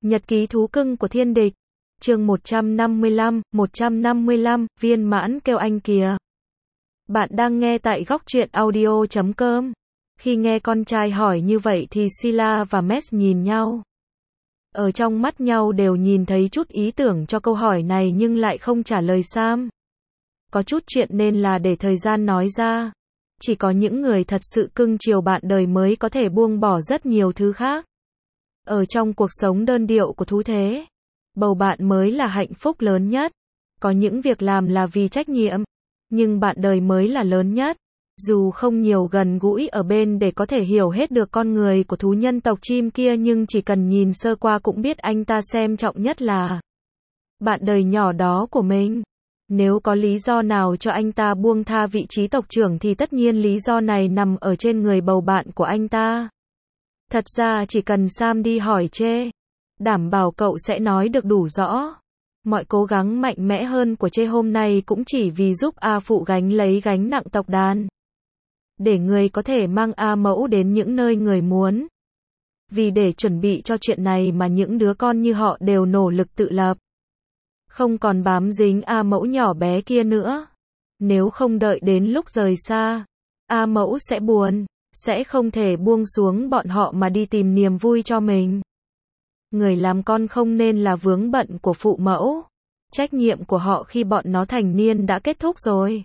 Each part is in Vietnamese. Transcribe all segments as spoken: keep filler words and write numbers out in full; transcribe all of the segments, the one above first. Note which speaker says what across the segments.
Speaker 1: Nhật ký thú cưng của thiên địch. Chương một trăm năm mươi lăm, một trăm năm mươi lăm, viên mãn kêu anh kìa. Bạn đang nghe tại góc truyện audio chấm com. Khi nghe con trai hỏi như vậy thì Sila và Max nhìn nhau. Ở trong mắt nhau đều nhìn thấy chút ý tưởng cho câu hỏi này nhưng lại không trả lời Sam. Có chút chuyện nên là để thời gian nói ra. Chỉ có những người thật sự cưng chiều bạn đời mới có thể buông bỏ rất nhiều thứ khác. Ở trong cuộc sống đơn điệu của thú thế, bầu bạn mới là hạnh phúc lớn nhất. Có những việc làm là vì trách nhiệm, nhưng bạn đời mới là lớn nhất. Dù không nhiều gần gũi ở bên để có thể hiểu hết được con người của thú nhân tộc chim kia nhưng chỉ cần nhìn sơ qua cũng biết anh ta xem trọng nhất là bạn đời nhỏ đó của mình. Nếu có lý do nào cho anh ta buông tha vị trí tộc trưởng thì tất nhiên lý do này nằm ở trên người bầu bạn của anh ta. Thật ra chỉ cần Sam đi hỏi Chê, đảm bảo cậu sẽ nói được đủ rõ. Mọi cố gắng mạnh mẽ hơn của Chê hôm nay cũng chỉ vì giúp A Phụ gánh lấy gánh nặng tộc đàn. Để người có thể mang A Mẫu đến những nơi người muốn. Vì để chuẩn bị cho chuyện này mà những đứa con như họ đều nỗ lực tự lập. Không còn bám dính A Mẫu nhỏ bé kia nữa. Nếu không đợi đến lúc rời xa, A Mẫu sẽ buồn, sẽ không thể buông xuống bọn họ mà đi tìm niềm vui cho mình. Người làm con không nên là vướng bận của phụ mẫu. Trách nhiệm của họ khi bọn nó thành niên đã kết thúc rồi.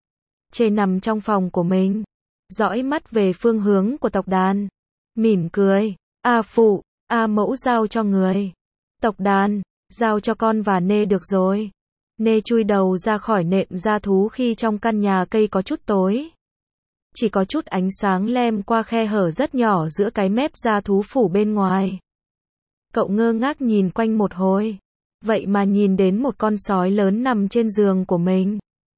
Speaker 1: Chê nằm trong phòng của mình, dõi mắt về phương hướng của tộc đàn, mỉm cười. A Phụ, A Mẫu giao cho người. Tộc đàn, giao cho con và Nê được rồi. Nê chui đầu ra khỏi nệm gia thú khi trong căn nhà cây có chút tối. Chỉ có chút ánh sáng lem qua khe hở rất nhỏ giữa cái mép gia thú phủ bên ngoài. Cậu ngơ ngác nhìn quanh một hồi. Vậy mà nhìn đến một con sói lớn nằm trên giường của mình.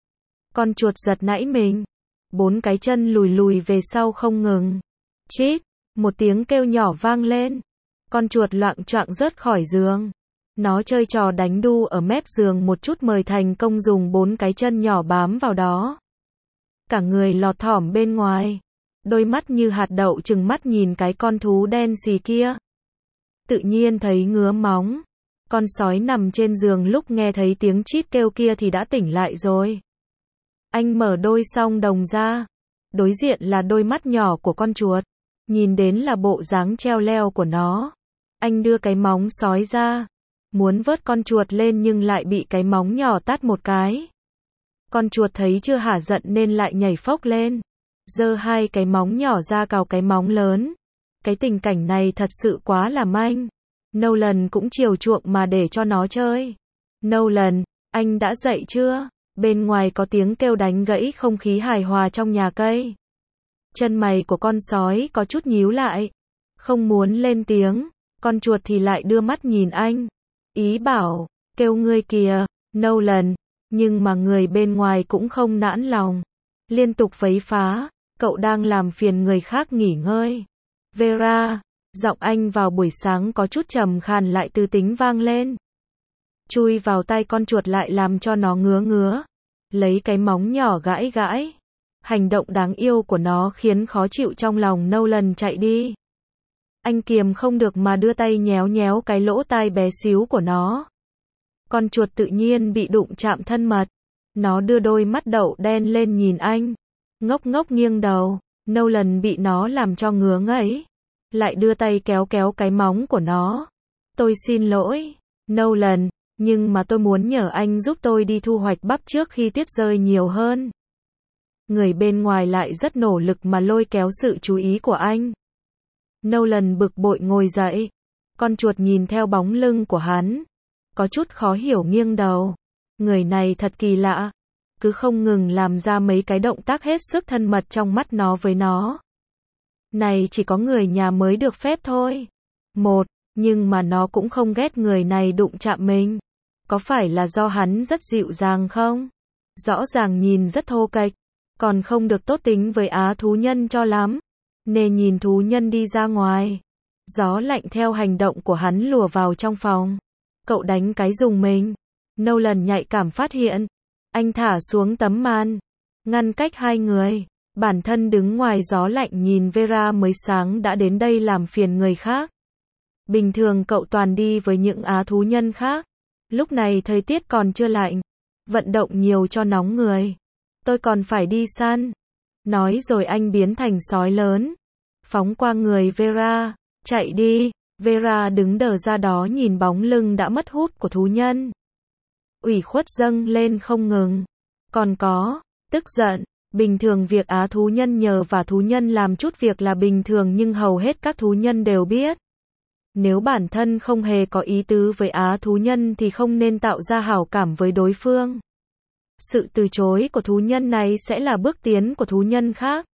Speaker 1: Con chuột giật nãy mình. Bốn cái chân lùi lùi về sau không ngừng. Chít, một tiếng kêu nhỏ vang lên. Con chuột loạng choạng rớt khỏi giường. Nó chơi trò đánh đu ở mép giường một chút mời thành công dùng bốn cái chân nhỏ bám vào đó. Cả người lọt thỏm bên ngoài. Đôi mắt như hạt đậu trừng mắt nhìn cái con thú đen xì kia. Tự nhiên thấy ngứa móng. Con sói nằm trên giường lúc nghe thấy tiếng chít kêu kia thì đã tỉnh lại rồi. Anh mở đôi song đồng ra. Đối diện là đôi mắt nhỏ của con chuột. Nhìn đến là bộ dáng treo leo của nó. Anh đưa cái móng sói ra. Muốn vớt con chuột lên nhưng lại bị cái móng nhỏ tát một cái. Con chuột thấy chưa hả giận nên lại nhảy phốc lên. Giơ hai cái móng nhỏ ra cào cái móng lớn. Cái tình cảnh này thật sự quá là manh. Nolan cũng chiều chuộng mà để cho nó chơi. Nolan, anh đã dậy chưa? Bên ngoài có tiếng kêu đánh gãy không khí hài hòa trong nhà cây. Chân mày của con sói có chút nhíu lại. Không muốn lên tiếng. Con chuột thì lại đưa mắt nhìn anh. Ý bảo, kêu ngươi kìa, Nolan. Nhưng mà người bên ngoài cũng không nản lòng. Liên tục vấy phá. Cậu đang làm phiền người khác nghỉ ngơi. Vera, giọng anh vào buổi sáng có chút trầm khàn lại tư tính vang lên. Chui vào tay con chuột lại làm cho nó ngứa ngứa. Lấy cái móng nhỏ gãi gãi. Hành động đáng yêu của nó khiến khó chịu trong lòng Nolan chạy đi. Anh kiềm không được mà đưa tay nhéo nhéo cái lỗ tai bé xíu của nó. Con chuột tự nhiên bị đụng chạm thân mật. Nó đưa đôi mắt đậu đen lên nhìn anh. Ngốc ngốc nghiêng đầu. Nolan bị nó làm cho ngứa ngấy. Lại đưa tay kéo kéo cái móng của nó. Tôi xin lỗi, Nolan, nhưng mà tôi muốn nhờ anh giúp tôi đi thu hoạch bắp trước khi tuyết rơi nhiều hơn. Người bên ngoài lại rất nỗ lực mà lôi kéo sự chú ý của anh. Nolan bực bội ngồi dậy. Con chuột nhìn theo bóng lưng của hắn. Có chút khó hiểu nghiêng đầu. Người này thật kỳ lạ. Cứ không ngừng làm ra mấy cái động tác hết sức thân mật trong mắt nó với nó. Này chỉ có người nhà mới được phép thôi. Một, nhưng mà nó cũng không ghét người này đụng chạm mình. Có phải là do hắn rất dịu dàng không? Rõ ràng nhìn rất thô kệch. Còn không được tốt tính với á thú nhân cho lắm. Nên nhìn thú nhân đi ra ngoài. Gió lạnh theo hành động của hắn lùa vào trong phòng. Cậu đánh cái dùng mình. Nolan nhạy cảm phát hiện. Anh thả xuống tấm màn. Ngăn cách hai người. Bản thân đứng ngoài gió lạnh nhìn Vera mới sáng đã đến đây làm phiền người khác. Bình thường cậu toàn đi với những á thú nhân khác. Lúc này thời tiết còn chưa lạnh. Vận động nhiều cho nóng người. Tôi còn phải đi săn. Nói rồi anh biến thành sói lớn. Phóng qua người Vera. Chạy đi. Vera đứng đờ ra đó nhìn bóng lưng đã mất hút của thú nhân. Ủy khuất dâng lên không ngừng. Còn có, tức giận. Bình thường việc á thú nhân nhờ và thú nhân làm chút việc là bình thường nhưng hầu hết các thú nhân đều biết. Nếu bản thân không hề có ý tứ với á thú nhân thì không nên tạo ra hảo cảm với đối phương. Sự từ chối của thú nhân này sẽ là bước tiến của thú nhân khác.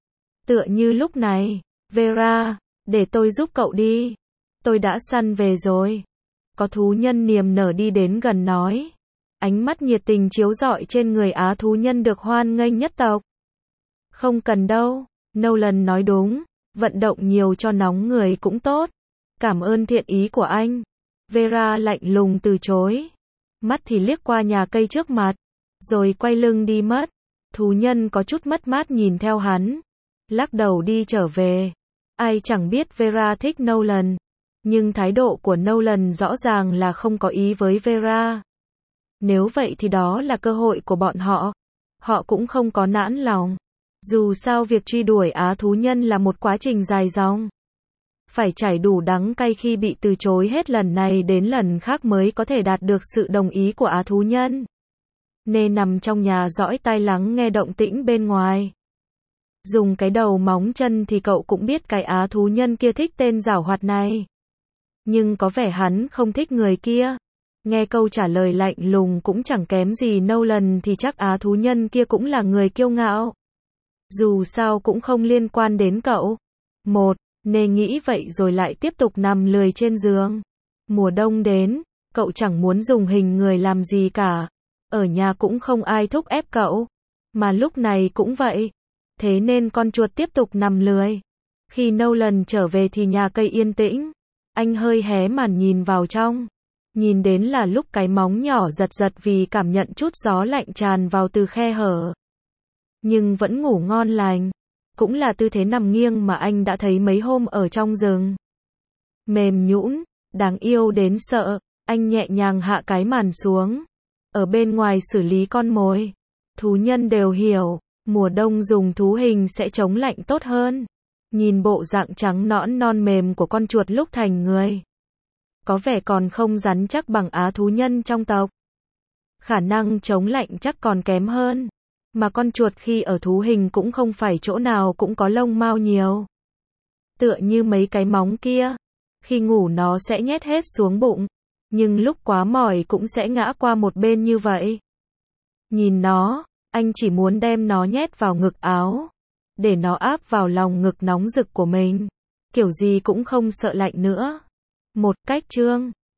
Speaker 1: Tựa như lúc này, Vera, để tôi giúp cậu đi. Tôi đã săn về rồi. Có thú nhân niềm nở đi đến gần nói. Ánh mắt nhiệt tình chiếu rọi trên người á thú nhân được hoan nghênh nhất tộc. Không cần đâu, Nolan nói đúng, vận động nhiều cho nóng người cũng tốt. Cảm ơn thiện ý của anh. Vera lạnh lùng từ chối. Mắt thì liếc qua nhà cây trước mặt, rồi quay lưng đi mất. Thú nhân có chút mất mát nhìn theo hắn, lắc đầu đi trở về. Ai chẳng biết Vera thích Nolan, nhưng thái độ của Nolan rõ ràng là không có ý với Vera. Nếu vậy thì đó là cơ hội của bọn họ. Họ cũng không có nản lòng. Dù sao việc truy đuổi á thú nhân là một quá trình dài dòng. Phải trải đủ đắng cay khi bị từ chối hết lần này đến lần khác mới có thể đạt được sự đồng ý của á thú nhân. Nên nằm trong nhà dõi tai lắng nghe động tĩnh bên ngoài. Dùng cái đầu móng chân thì cậu cũng biết cái á thú nhân kia thích tên giảo hoạt này. Nhưng có vẻ hắn không thích người kia. Nghe câu trả lời lạnh lùng cũng chẳng kém gì Nolan thì chắc á thú nhân kia cũng là người kiêu ngạo. Dù sao cũng không liên quan đến cậu. Một, Nê nghĩ vậy rồi lại tiếp tục nằm lười trên giường. Mùa đông đến, cậu chẳng muốn dùng hình người làm gì cả. Ở nhà cũng không ai thúc ép cậu. Mà lúc này cũng vậy. Thế nên con chuột tiếp tục nằm lười. Khi Nolan trở về thì nhà cây yên tĩnh. Anh hơi hé màn nhìn vào trong. Nhìn đến là lúc cái móng nhỏ giật giật vì cảm nhận chút gió lạnh tràn vào từ khe hở. Nhưng vẫn ngủ ngon lành. Cũng là tư thế nằm nghiêng mà anh đã thấy mấy hôm ở trong rừng. Mềm nhũn, đáng yêu đến sợ. Anh nhẹ nhàng hạ cái màn xuống. Ở bên ngoài xử lý con mồi. Thú nhân đều hiểu, mùa đông dùng thú hình sẽ chống lạnh tốt hơn. Nhìn bộ dạng trắng nõn non mềm của con chuột lúc thành người. Có vẻ còn không rắn chắc bằng á thú nhân trong tộc. Khả năng chống lạnh chắc còn kém hơn. Mà con chuột khi ở thú hình cũng không phải chỗ nào cũng có lông mao nhiều. Tựa như mấy cái móng kia. Khi ngủ nó sẽ nhét hết xuống bụng. Nhưng lúc quá mỏi cũng sẽ ngã qua một bên như vậy. Nhìn nó, anh chỉ muốn đem nó nhét vào ngực áo. Để nó áp vào lòng ngực nóng rực của mình. Kiểu gì cũng không sợ lạnh nữa. Một cách chương.